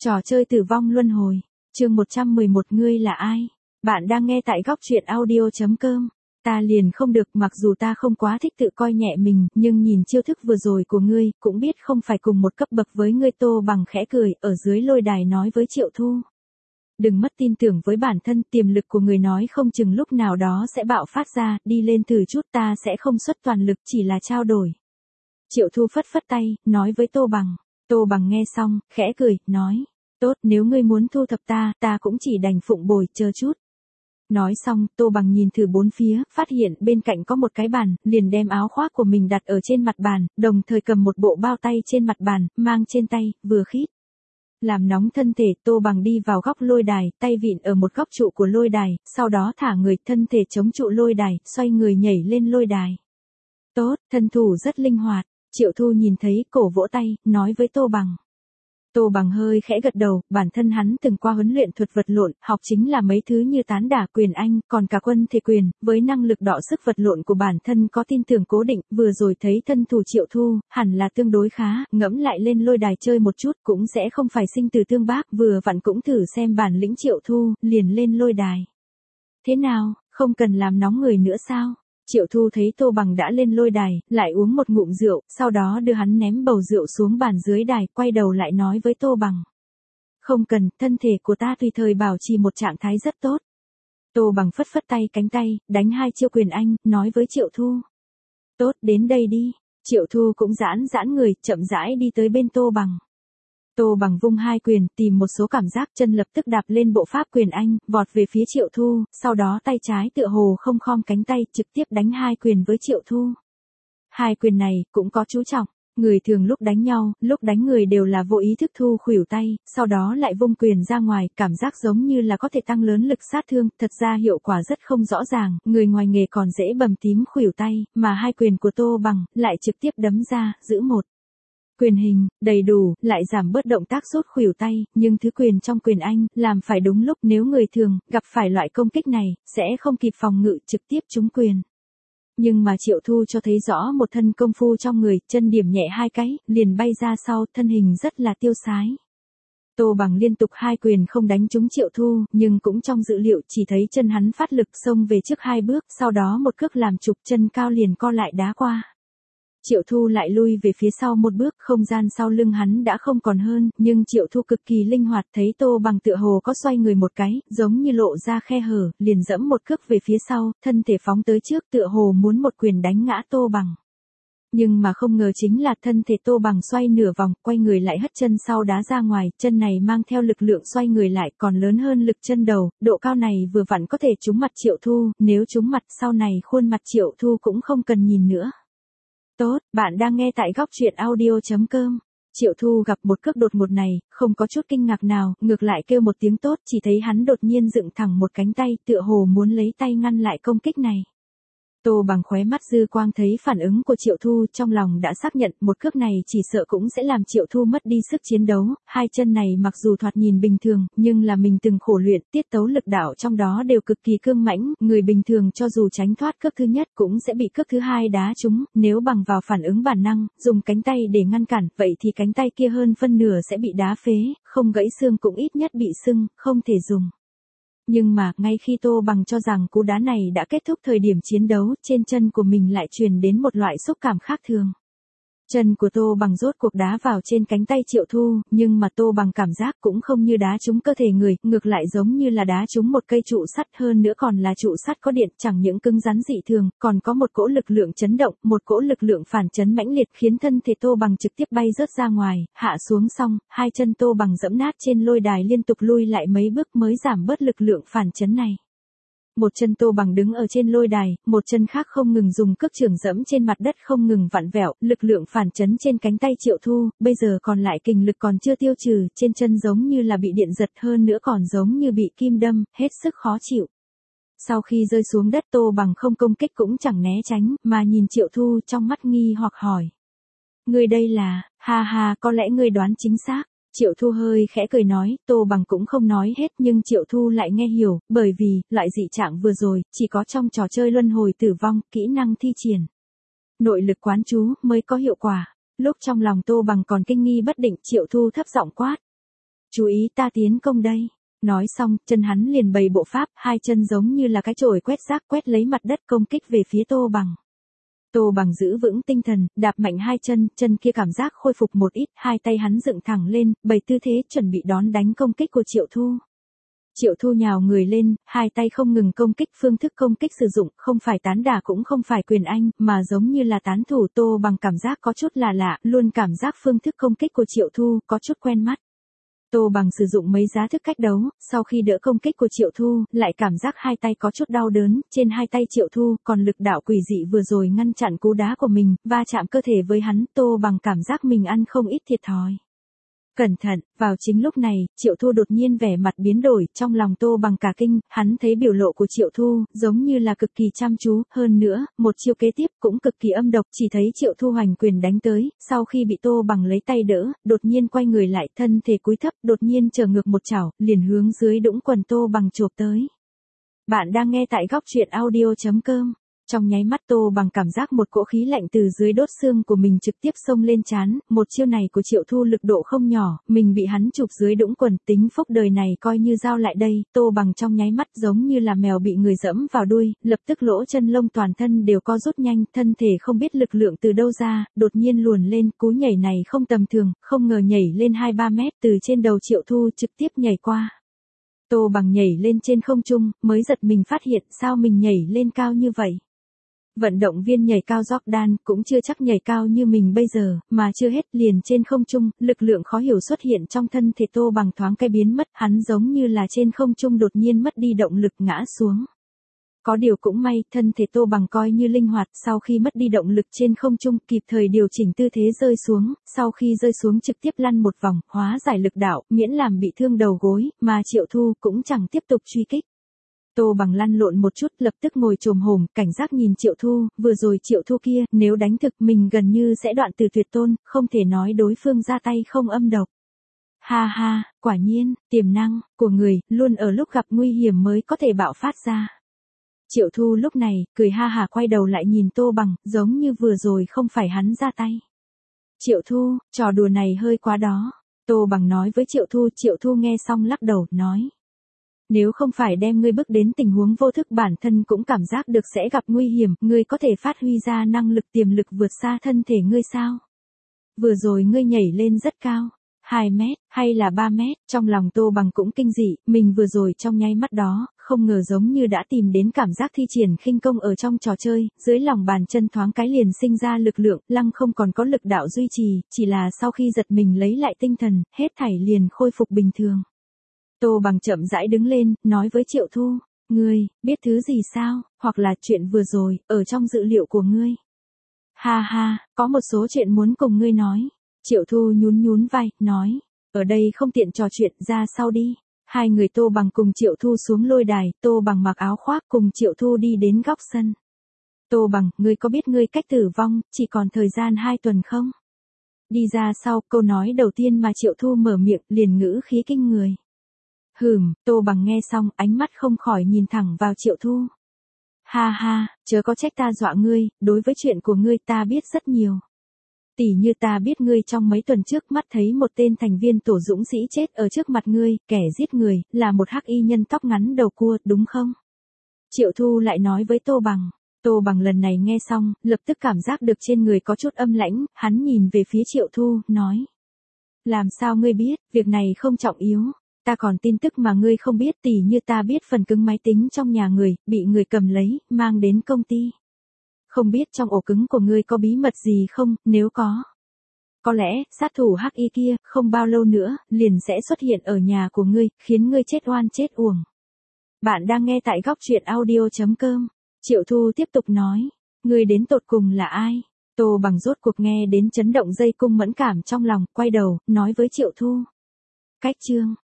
Trò chơi tử vong luân hồi. Chương 111 ngươi là ai? Bạn đang nghe tại góc truyện audio.com. Ta liền không được, mặc dù ta không quá thích tự coi nhẹ mình, nhưng nhìn chiêu thức vừa rồi của ngươi, cũng biết không phải cùng một cấp bậc với ngươi. Tô Bằng khẽ cười, ở dưới lôi đài nói với Triệu Thu. Đừng mất tin tưởng với bản thân, tiềm lực của người nói không chừng lúc nào đó sẽ bạo phát ra, đi lên thử chút, ta sẽ không xuất toàn lực, chỉ là trao đổi. Triệu Thu phất phất tay, nói với Tô Bằng. Tô Bằng nghe xong, khẽ cười, nói. Tốt, nếu ngươi muốn thu thập ta cũng chỉ đành phụng bồi, chờ chút. Nói xong, Tô Bằng nhìn thử bốn phía, phát hiện bên cạnh có một cái bàn, liền đem áo khoác của mình đặt ở trên mặt bàn, đồng thời cầm một bộ bao tay trên mặt bàn, mang trên tay, vừa khít. Làm nóng thân thể, Tô Bằng đi vào góc lôi đài, tay vịn ở một góc trụ của lôi đài, sau đó thả người, thân thể chống trụ lôi đài, xoay người nhảy lên lôi đài. Tốt, thân thủ rất linh hoạt. Triệu Thu nhìn thấy, cổ vỗ tay, nói với Tô Bằng. Tô Bằng hơi khẽ gật đầu, bản thân hắn từng qua huấn luyện thuật vật lộn, học chính là mấy thứ như tán đả, quyền anh, còn cả quân thể quyền, với năng lực đọ sức vật lộn của bản thân có tin tưởng cố định, vừa rồi thấy thân thủ Triệu Thu, hẳn là tương đối khá, ngẫm lại lên lôi đài chơi một chút, cũng sẽ không phải sinh từ tương bác, vừa vặn cũng thử xem bản lĩnh Triệu Thu, liền lên lôi đài. Thế nào, không cần làm nóng người nữa sao? Triệu Thu thấy Tô Bằng đã lên lôi đài, lại uống một ngụm rượu, sau đó đưa hắn ném bầu rượu xuống bàn dưới đài, quay đầu lại nói với Tô Bằng. Không cần, thân thể của ta tùy thời bảo trì một trạng thái rất tốt. Tô Bằng phất phất tay cánh tay, đánh 2 chiêu quyền anh, nói với Triệu Thu. Tốt, đến đây đi. Triệu Thu cũng giãn người, chậm rãi đi tới bên Tô Bằng. Tô Bằng vung 2 quyền, tìm một số cảm giác, chân lập tức đạp lên bộ pháp quyền anh, vọt về phía Triệu Thu, sau đó tay trái tựa hồ không khom cánh tay, trực tiếp đánh 2 quyền với Triệu Thu. 2 quyền này, cũng có chú trọng. Người thường lúc đánh nhau, lúc đánh người đều là vô ý thức thu khuỷu tay, sau đó lại vung quyền ra ngoài, cảm giác giống như là có thể tăng lớn lực sát thương, thật ra hiệu quả rất không rõ ràng, người ngoài nghề còn dễ bầm tím khuỷu tay, mà 2 quyền của Tô Bằng, lại trực tiếp đấm ra, giữ một. Quyền hình, đầy đủ, lại giảm bớt động tác rút khuỷu tay, nhưng thứ quyền trong quyền anh, làm phải đúng lúc, nếu người thường, gặp phải loại công kích này, sẽ không kịp phòng ngự, trực tiếp trúng quyền. Nhưng mà Triệu Thu cho thấy rõ một thân công phu trong người, chân điểm nhẹ 2 cái, liền bay ra sau, thân hình rất là tiêu sái. Tô Bằng liên tục 2 quyền không đánh trúng Triệu Thu, nhưng cũng trong dự liệu, chỉ thấy chân hắn phát lực xông về trước 2 bước, sau đó một cước làm trục, chân cao liền co lại đá qua. Triệu Thu lại lui về phía sau một bước, không gian sau lưng hắn đã không còn hơn, nhưng Triệu Thu cực kỳ linh hoạt, thấy Tô Bằng tựa hồ có xoay người một cái, giống như lộ ra khe hở, liền dẫm một cước về phía sau, thân thể phóng tới trước, tựa hồ muốn một quyền đánh ngã Tô Bằng. Nhưng mà không ngờ chính là thân thể Tô Bằng xoay nửa vòng, quay người lại hất chân sau đá ra ngoài, chân này mang theo lực lượng xoay người lại còn lớn hơn lực chân đầu, độ cao này vừa vặn có thể trúng mặt Triệu Thu, nếu trúng mặt sau này khuôn mặt Triệu Thu cũng không cần nhìn nữa. Tốt, bạn đang nghe tại góc truyện audio.com. Triệu Thu gặp một cước đột ngột này, không có chút kinh ngạc nào, ngược lại kêu một tiếng tốt, chỉ thấy hắn đột nhiên dựng thẳng một cánh tay, tựa hồ muốn lấy tay ngăn lại công kích này. Tô Bằng khóe mắt dư quang thấy phản ứng của Triệu Thu, trong lòng đã xác nhận một cước này chỉ sợ cũng sẽ làm Triệu Thu mất đi sức chiến đấu, 2 chân này mặc dù thoạt nhìn bình thường, nhưng là mình từng khổ luyện, tiết tấu lực đạo trong đó đều cực kỳ cương mãnh, người bình thường cho dù tránh thoát cước thứ nhất cũng sẽ bị cước thứ 2 đá trúng, nếu bằng vào phản ứng bản năng, dùng cánh tay để ngăn cản, vậy thì cánh tay kia hơn phân nửa sẽ bị đá phế, không gãy xương cũng ít nhất bị sưng, không thể dùng. Nhưng mà, ngay khi Tô Bằng cho rằng cú đá này đã kết thúc thời điểm chiến đấu, trên chân của mình lại truyền đến một loại xúc cảm khác thường. Chân của Tô Bằng rốt cuộc đá vào trên cánh tay Triệu Thu, nhưng mà Tô Bằng cảm giác cũng không như đá trúng cơ thể người, ngược lại giống như là đá trúng một cây trụ sắt, hơn nữa còn là trụ sắt có điện, chẳng những cứng rắn dị thường, còn có một cỗ lực lượng chấn động, một cỗ lực lượng phản chấn mãnh liệt, khiến thân thể Tô Bằng trực tiếp bay rớt ra ngoài, hạ xuống xong, 2 chân Tô Bằng dẫm nát trên lôi đài, liên tục lui lại mấy bước mới giảm bớt lực lượng phản chấn này. Một chân Tô Bằng đứng ở trên lôi đài, một chân khác không ngừng dùng cước chưởng dẫm trên mặt đất không ngừng vặn vẹo, lực lượng phản chấn trên cánh tay Triệu Thu, bây giờ còn lại kình lực còn chưa tiêu trừ, trên chân giống như là bị điện giật, hơn nữa còn giống như bị kim đâm, hết sức khó chịu. Sau khi rơi xuống đất, Tô Bằng không công kích cũng chẳng né tránh, mà nhìn Triệu Thu trong mắt nghi hoặc hỏi. Người đây là, ha ha, có lẽ người đoán chính xác. Triệu Thu hơi khẽ cười nói, Tô Bằng cũng không nói hết, nhưng Triệu Thu lại nghe hiểu, bởi vì, loại dị trạng vừa rồi, chỉ có trong trò chơi luân hồi tử vong, kỹ năng thi triển. Nội lực quán chú, mới có hiệu quả. Lúc trong lòng Tô Bằng còn kinh nghi bất định, Triệu Thu thấp giọng quát. Chú ý ta tiến công đây. Nói xong, chân hắn liền bày bộ pháp, hai chân giống như là cái chổi quét rác quét lấy mặt đất công kích về phía Tô Bằng. Tô Bằng giữ vững tinh thần, đạp mạnh hai chân, chân kia cảm giác khôi phục một ít, hai tay hắn dựng thẳng lên, bày tư thế chuẩn bị đón đánh công kích của Triệu Thu. Triệu Thu nhào người lên, hai tay không ngừng công kích, phương thức công kích sử dụng, không phải tán đả cũng không phải quyền anh, mà giống như là tán thủ. Tô Bằng cảm giác có chút là lạ, luôn cảm giác phương thức công kích của Triệu Thu có chút quen mắt. Tô Bằng sử dụng mấy giá thức cách đấu, sau khi đỡ công kích của Triệu Thu, lại cảm giác hai tay có chút đau đớn, trên hai tay Triệu Thu, còn lực đạo quỷ dị vừa rồi ngăn chặn cú đá của mình, va chạm cơ thể với hắn, Tô Bằng cảm giác mình ăn không ít thiệt thòi. Cẩn thận, vào chính lúc này, Triệu Thu đột nhiên vẻ mặt biến đổi, trong lòng Tô Bằng cả kinh, hắn thấy biểu lộ của Triệu Thu, giống như là cực kỳ chăm chú, hơn nữa, một chiêu kế tiếp cũng cực kỳ âm độc, chỉ thấy Triệu Thu hoành quyền đánh tới, sau khi bị Tô Bằng lấy tay đỡ, đột nhiên quay người lại, thân thể cúi thấp, đột nhiên trở ngược một chảo, liền hướng dưới đũng quần Tô Bằng chộp tới. Bạn đang nghe tại góc truyện audio.com. Trong nháy mắt Tô Bằng cảm giác một cỗ khí lạnh từ dưới đốt xương của mình trực tiếp xông lên trán, một chiêu này của Triệu Thu lực độ không nhỏ, mình bị hắn chụp dưới đũng quần, tính phúc đời này coi như giao lại đây, Tô Bằng trong nháy mắt giống như là mèo bị người dẫm vào đuôi, lập tức lỗ chân lông toàn thân đều co rút nhanh, thân thể không biết lực lượng từ đâu ra, đột nhiên luồn lên, cú nhảy này không tầm thường, không ngờ nhảy lên 2-3 mét từ trên đầu Triệu Thu trực tiếp nhảy qua. Tô Bằng nhảy lên trên không trung, mới giật mình phát hiện sao mình nhảy lên cao như vậy. Vận động viên nhảy cao Jordan cũng chưa chắc nhảy cao như mình bây giờ, mà chưa hết liền trên không trung, lực lượng khó hiểu xuất hiện trong thân thể Tô Bằng thoáng cái biến mất, hắn giống như là trên không trung đột nhiên mất đi động lực ngã xuống. Có điều cũng may, thân thể Tô Bằng coi như linh hoạt, sau khi mất đi động lực trên không trung, kịp thời điều chỉnh tư thế rơi xuống, sau khi rơi xuống trực tiếp lăn một vòng, hóa giải lực đạo, miễn làm bị thương đầu gối, mà Triệu Thu cũng chẳng tiếp tục truy kích. Tô Bằng lăn lộn một chút, lập tức ngồi chồm hổm, cảnh giác nhìn Triệu Thu, vừa rồi Triệu Thu kia, nếu đánh thực mình gần như sẽ đoạn từ tuyệt tôn, không thể nói đối phương ra tay không âm độc. Ha ha, quả nhiên, tiềm năng của người, luôn ở lúc gặp nguy hiểm mới có thể bạo phát ra. Triệu Thu lúc này, cười ha hả quay đầu lại nhìn Tô Bằng, giống như vừa rồi không phải hắn ra tay. Triệu Thu, trò đùa này hơi quá đó. Tô Bằng nói với Triệu Thu nghe xong lắc đầu, nói. Nếu không phải đem ngươi bước đến tình huống vô thức bản thân cũng cảm giác được sẽ gặp nguy hiểm, ngươi có thể phát huy ra năng lực tiềm lực vượt xa thân thể ngươi sao? Vừa rồi ngươi nhảy lên rất cao, 2 mét, hay là 3 mét, trong lòng Tô Bằng cũng kinh dị, mình vừa rồi trong nháy mắt đó, không ngờ giống như đã tìm đến cảm giác thi triển khinh công ở trong trò chơi, dưới lòng bàn chân thoáng cái liền sinh ra lực lượng, lăng không còn có lực đạo duy trì, chỉ là sau khi giật mình lấy lại tinh thần, hết thảy liền khôi phục bình thường. Tô Bằng chậm rãi đứng lên, nói với Triệu Thu, ngươi, biết thứ gì sao, hoặc là chuyện vừa rồi, ở trong dự liệu của ngươi. Ha ha, có một số chuyện muốn cùng ngươi nói. Triệu Thu nhún vai, nói, ở đây không tiện trò chuyện, ra sau đi. Hai người Tô Bằng cùng Triệu Thu xuống lôi đài, Tô Bằng mặc áo khoác cùng Triệu Thu đi đến góc sân. Tô Bằng, ngươi có biết ngươi cách tử vong, chỉ còn thời gian 2 tuần không? Đi ra sau, câu nói đầu tiên mà Triệu Thu mở miệng, liền ngữ khí kinh người. Tô Bằng nghe xong, ánh mắt không khỏi nhìn thẳng vào Triệu Thu. Ha ha, chớ có trách ta dọa ngươi, đối với chuyện của ngươi ta biết rất nhiều. Tỉ như ta biết ngươi trong mấy tuần trước mắt thấy một tên thành viên tổ dũng sĩ chết ở trước mặt ngươi, kẻ giết người, là một hắc y nhân tóc ngắn đầu cua, đúng không? Triệu Thu lại nói với Tô Bằng. Tô Bằng lần này nghe xong, lập tức cảm giác được trên người có chút âm lãnh, hắn nhìn về phía Triệu Thu, nói. Làm sao ngươi biết, việc này không trọng yếu. Ta còn tin tức mà ngươi không biết, tỉ như ta biết phần cứng máy tính trong nhà người, bị người cầm lấy, mang đến công ty. Không biết trong ổ cứng của ngươi có bí mật gì không, nếu có lẽ, sát thủ hắc y kia, không bao lâu nữa, liền sẽ xuất hiện ở nhà của ngươi, khiến ngươi chết oan chết uổng. Bạn đang nghe tại góc truyện audio.com. Triệu Thu tiếp tục nói, ngươi đến tột cùng là ai? Tô Bằng rốt cuộc nghe đến chấn động dây cung mẫn cảm trong lòng, quay đầu, nói với Triệu Thu. Cách chương.